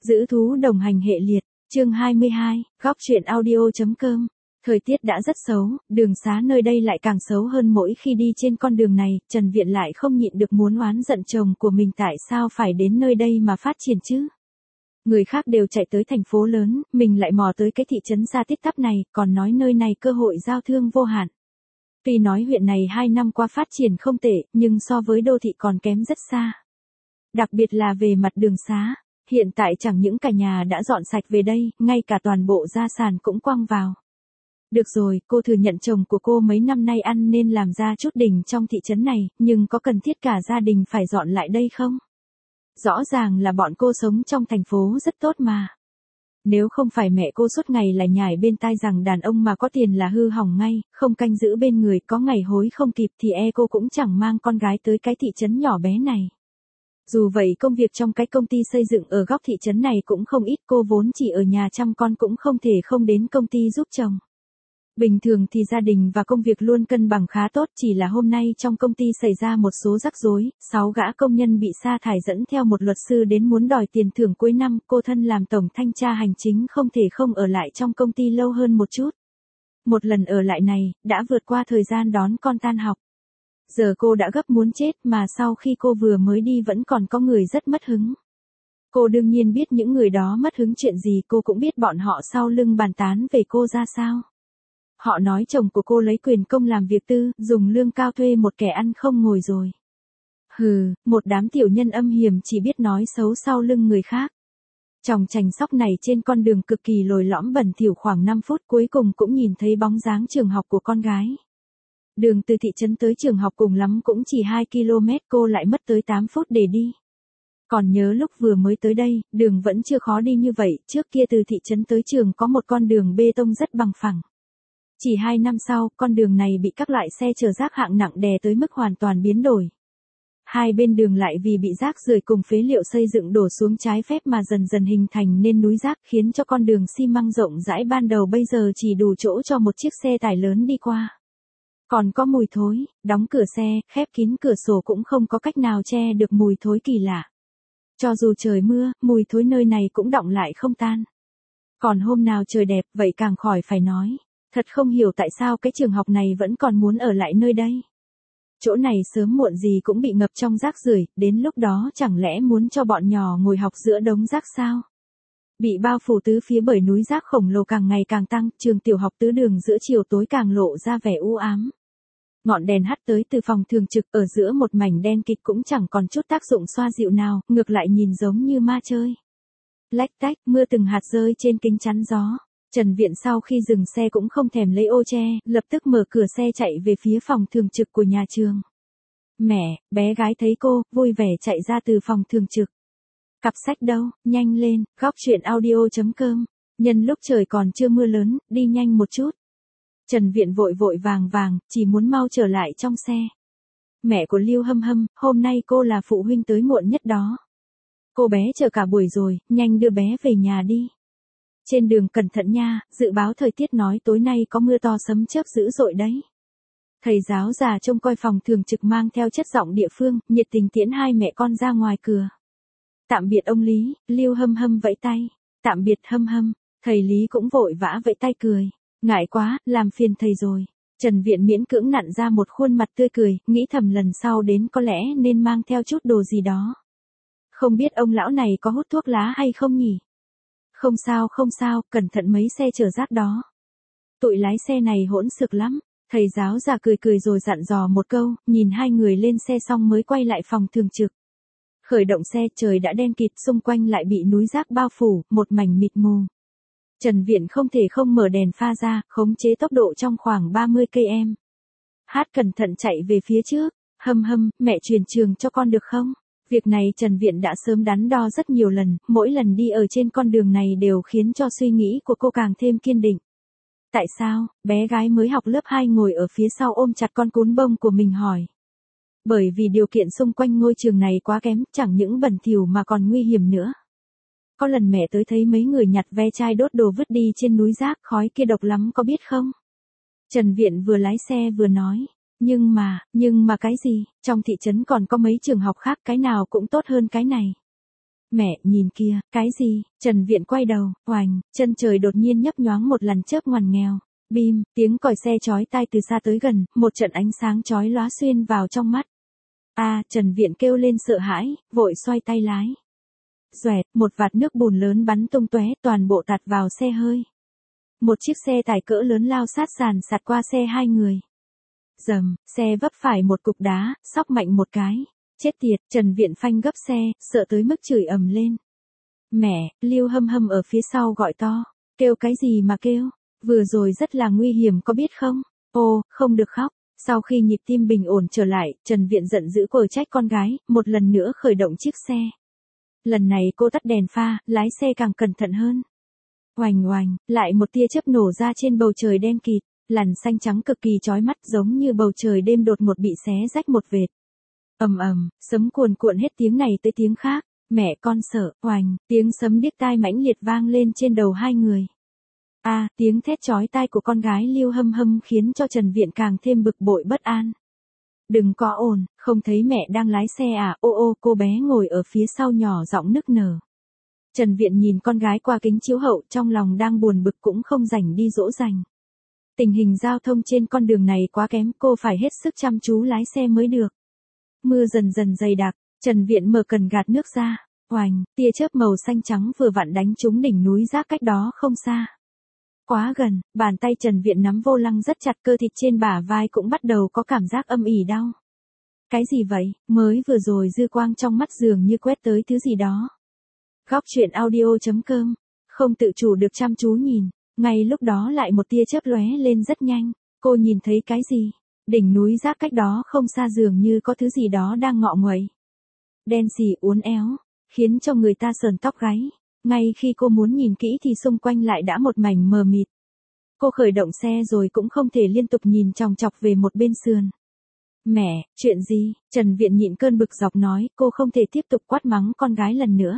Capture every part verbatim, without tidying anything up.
Giữ thú đồng hành hệ liệt, chương hai mươi hai, góc truyện audio.com. Thời tiết đã rất xấu, đường xá nơi đây lại càng xấu hơn mỗi khi đi trên con đường này, Trần Viện lại không nhịn được muốn oán giận chồng của mình tại sao phải đến nơi đây mà phát triển chứ. Người khác đều chạy tới thành phố lớn, mình lại mò tới cái thị trấn xa tít tắp này, còn nói nơi này cơ hội giao thương vô hạn. Tuy nói huyện này hai năm qua phát triển không tệ, nhưng so với đô thị còn kém rất xa. Đặc biệt là về mặt đường xá. Hiện tại chẳng những cả nhà đã dọn sạch về đây, ngay cả toàn bộ gia sản cũng quăng vào. Được rồi, cô thừa nhận chồng của cô mấy năm nay ăn nên làm ra chút đỉnh trong thị trấn này, nhưng có cần thiết cả gia đình phải dọn lại đây không? Rõ ràng là bọn cô sống trong thành phố rất tốt mà. Nếu không phải mẹ cô suốt ngày là nhải bên tai rằng đàn ông mà có tiền là hư hỏng ngay, không canh giữ bên người, có ngày hối không kịp thì e cô cũng chẳng mang con gái tới cái thị trấn nhỏ bé này. Dù vậy công việc trong cái công ty xây dựng ở góc thị trấn này cũng không ít, cô vốn chỉ ở nhà chăm con cũng không thể không đến công ty giúp chồng. Bình thường thì gia đình và công việc luôn cân bằng khá tốt, chỉ là hôm nay trong công ty xảy ra một số rắc rối, sáu gã công nhân bị sa thải dẫn theo một luật sư đến muốn đòi tiền thưởng cuối năm, cô thân làm tổng thanh tra hành chính không thể không ở lại trong công ty lâu hơn một chút. Một lần ở lại này, đã vượt qua thời gian đón con tan học. Giờ cô đã gấp muốn chết mà sau khi cô vừa mới đi vẫn còn có người rất mất hứng. Cô đương nhiên biết những người đó mất hứng chuyện gì, cô cũng biết bọn họ sau lưng bàn tán về cô ra sao. Họ nói chồng của cô lấy quyền công làm việc tư, dùng lương cao thuê một kẻ ăn không ngồi rồi. Hừ, một đám tiểu nhân âm hiểm chỉ biết nói xấu sau lưng người khác. Chòng chành sóc này trên con đường cực kỳ lồi lõm bẩn thỉu khoảng năm phút cuối cùng cũng nhìn thấy bóng dáng trường học của con gái. Đường từ thị trấn tới trường học cùng lắm cũng chỉ hai ki lô mét, cô lại mất tới tám phút để đi. Còn nhớ lúc vừa mới tới đây, đường vẫn chưa khó đi như vậy, trước kia từ thị trấn tới trường có một con đường bê tông rất bằng phẳng. Chỉ hai năm sau, con đường này bị các loại xe chở rác hạng nặng đè tới mức hoàn toàn biến đổi. Hai bên đường lại vì bị rác rưởi cùng phế liệu xây dựng đổ xuống trái phép mà dần dần hình thành nên núi rác, khiến cho con đường xi măng rộng rãi ban đầu bây giờ chỉ đủ chỗ cho một chiếc xe tải lớn đi qua. Còn có mùi thối, đóng cửa xe, khép kín cửa sổ cũng không có cách nào che được mùi thối kỳ lạ. Cho dù trời mưa, mùi thối nơi này cũng đọng lại không tan. Còn hôm nào trời đẹp, vậy càng khỏi phải nói. Thật không hiểu tại sao cái trường học này vẫn còn muốn ở lại nơi đây. Chỗ này sớm muộn gì cũng bị ngập trong rác rưởi, đến lúc đó chẳng lẽ muốn cho bọn nhỏ ngồi học giữa đống rác sao? Bị bao phủ tứ phía bởi núi rác khổng lồ càng ngày càng tăng, trường tiểu học tứ đường giữa chiều tối càng lộ ra vẻ u ám. Ngọn đèn hắt tới từ phòng thường trực ở giữa một mảnh đen kịt cũng chẳng còn chút tác dụng xoa dịu nào, ngược lại nhìn giống như ma chơi. Lách tách, mưa từng hạt rơi trên kính chắn gió. Trần Viện sau khi dừng xe cũng không thèm lấy ô che, lập tức mở cửa xe chạy về phía phòng thường trực của nhà trường. Mẹ, bé gái thấy cô, vui vẻ chạy ra từ phòng thường trực. Cặp sách đâu, nhanh lên, góc truyện audio.com. Nhân lúc trời còn chưa mưa lớn, đi nhanh một chút. Trần Viện vội vội vàng vàng, chỉ muốn mau trở lại trong xe. Mẹ của Lưu Hâm Hâm, hôm nay cô là phụ huynh tới muộn nhất đó. Cô bé chờ cả buổi rồi, nhanh đưa bé về nhà đi. Trên đường cẩn thận nha, dự báo thời tiết nói tối nay có mưa to sấm chớp dữ dội đấy. Thầy giáo già trông coi phòng thường trực mang theo chất giọng địa phương, nhiệt tình tiễn hai mẹ con ra ngoài cửa. Tạm biệt ông Lý, Lưu Hâm Hâm vẫy tay. Tạm biệt Hâm Hâm, thầy Lý cũng vội vã vẫy tay cười. Ngại quá, làm phiền thầy rồi. Trần Viện miễn cưỡng nặn ra một khuôn mặt tươi cười, nghĩ thầm lần sau đến có lẽ nên mang theo chút đồ gì đó. Không biết ông lão này có hút thuốc lá hay không nhỉ? Không sao không sao, cẩn thận mấy xe chở rác đó. Tụi lái xe này hỗn xược lắm. Thầy giáo già cười cười rồi dặn dò một câu, nhìn hai người lên xe xong mới quay lại phòng thường trực. Khởi động xe, trời đã đen kịt, xung quanh lại bị núi rác bao phủ, một mảnh mịt mù. Trần Viện không thể không mở đèn pha ra, khống chế tốc độ trong khoảng ba mươi ki lô mét. Hát cẩn thận chạy về phía trước. Hâm Hâm, mẹ truyền trường cho con được không? Việc này Trần Viện đã sớm đắn đo rất nhiều lần, mỗi lần đi ở trên con đường này đều khiến cho suy nghĩ của cô càng thêm kiên định. Tại sao, bé gái mới học lớp hai ngồi ở phía sau ôm chặt con cún bông của mình hỏi. Bởi vì điều kiện xung quanh ngôi trường này quá kém, chẳng những bẩn thỉu mà còn nguy hiểm nữa. Có lần mẹ tới thấy mấy người nhặt ve chai đốt đồ vứt đi trên núi rác, khói kia độc lắm có biết không? Trần Viện vừa lái xe vừa nói. Nhưng mà, nhưng mà cái gì, trong thị trấn còn có mấy trường học khác, cái nào cũng tốt hơn cái này. Mẹ, nhìn kia, cái gì? Trần Viện quay đầu, oành, chân trời đột nhiên nhấp nhoáng một lần chớp ngoằn nghèo. Bim, tiếng còi xe chói tai từ xa tới gần, một trận ánh sáng chói lóa xuyên vào trong mắt. A, à, Trần Viện kêu lên sợ hãi, vội xoay tay lái. Xoẹt, một vạt nước bùn lớn bắn tung tóe, toàn bộ tạt vào xe hơi. Một chiếc xe tải cỡ lớn lao sát sàn sạt qua xe hai người. Dầm, xe vấp phải một cục đá, xóc mạnh một cái. Chết tiệt, Trần Viện phanh gấp xe, sợ tới mức chửi ầm lên. Mẹ, Lưu Hâm Hâm ở phía sau gọi to. Kêu cái gì mà kêu? Vừa rồi rất là nguy hiểm có biết không? Ô, không được khóc. Sau khi nhịp tim bình ổn trở lại, Trần Viện giận dữ quở trách con gái, một lần nữa khởi động chiếc xe. Lần này cô tắt đèn pha, lái xe càng cẩn thận hơn. Oành oành, lại một tia chớp nổ ra trên bầu trời đen kịt, làn xanh trắng cực kỳ chói mắt giống như bầu trời đêm đột ngột bị xé rách một vệt. Ầm ầm, sấm cuồn cuộn hết tiếng này tới tiếng khác, mẹ con sợ, oành, tiếng sấm điếc tai mãnh liệt vang lên trên đầu hai người. A, à, tiếng thét chói tai của con gái Lưu Hâm Hâm khiến cho Trần Viện càng thêm bực bội bất an. Đừng có ồn, không thấy mẹ đang lái xe à? Ô ô, cô bé ngồi ở phía sau nhỏ giọng nức nở. Trần Viện nhìn con gái qua kính chiếu hậu, trong lòng đang buồn bực cũng không rảnh đi dỗ dành. Tình hình giao thông trên con đường này quá kém, cô phải hết sức chăm chú lái xe mới được. Mưa dần dần dày đặc, Trần Viện mở cần gạt nước ra, oành, tia chớp màu xanh trắng vừa vặn đánh trúng đỉnh núi rác cách đó không xa. Quá gần, bàn tay Trần Viện nắm vô lăng rất chặt, cơ thịt trên bả vai cũng bắt đầu có cảm giác âm ỉ đau. Cái gì vậy? Mới vừa rồi dư quang trong mắt dường như quét tới thứ gì đó. Góc truyện audio chấm com, không tự chủ được chăm chú nhìn, ngay lúc đó lại một tia chớp lóe lên rất nhanh, cô nhìn thấy cái gì? Đỉnh núi rác cách đó không xa dường như có thứ gì đó đang ngọ nguậy. Đen xì uốn éo, khiến cho người ta sờn tóc gáy. Ngay khi cô muốn nhìn kỹ thì xung quanh lại đã một mảnh mờ mịt. Cô khởi động xe rồi cũng không thể liên tục nhìn chòng chọc về một bên sườn. Mẹ, chuyện gì? Trần Viện nhịn cơn bực dọc nói, cô không thể tiếp tục quát mắng con gái lần nữa.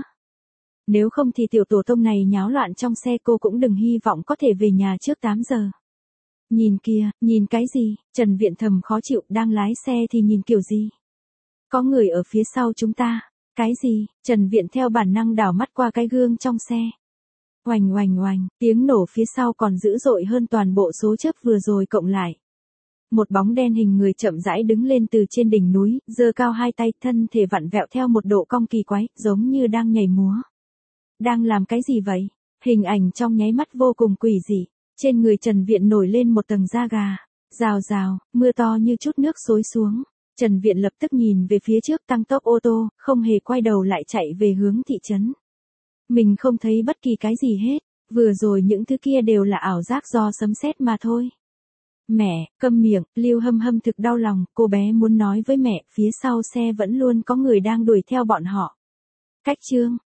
Nếu không thì tiểu tổ tông này nháo loạn trong xe, cô cũng đừng hy vọng có thể về nhà trước tám giờ. Nhìn kìa, nhìn cái gì? Trần Viện thầm khó chịu, đang lái xe thì nhìn kiểu gì? Có người ở phía sau chúng ta. Cái gì? Trần Viện theo bản năng đảo mắt qua cái gương trong xe. Oành oành oành, tiếng nổ phía sau còn dữ dội hơn toàn bộ số chớp vừa rồi cộng lại. Một bóng đen hình người chậm rãi đứng lên từ trên đỉnh núi, giơ cao hai tay, thân thể vặn vẹo theo một độ cong kỳ quái, giống như đang nhảy múa. Đang làm cái gì vậy? Hình ảnh trong nháy mắt vô cùng quỷ dị. Trên người Trần Viện nổi lên một tầng da gà. Rào rào, mưa to như chút nước xối xuống. Trần Viện lập tức nhìn về phía trước, tăng tốc ô tô, không hề quay đầu lại chạy về hướng thị trấn. Mình không thấy bất kỳ cái gì hết, vừa rồi những thứ kia đều là ảo giác do sấm sét mà thôi. Mẹ, câm miệng, Lưu Hâm Hâm thực đau lòng, cô bé muốn nói với mẹ, phía sau xe vẫn luôn có người đang đuổi theo bọn họ. Cách chương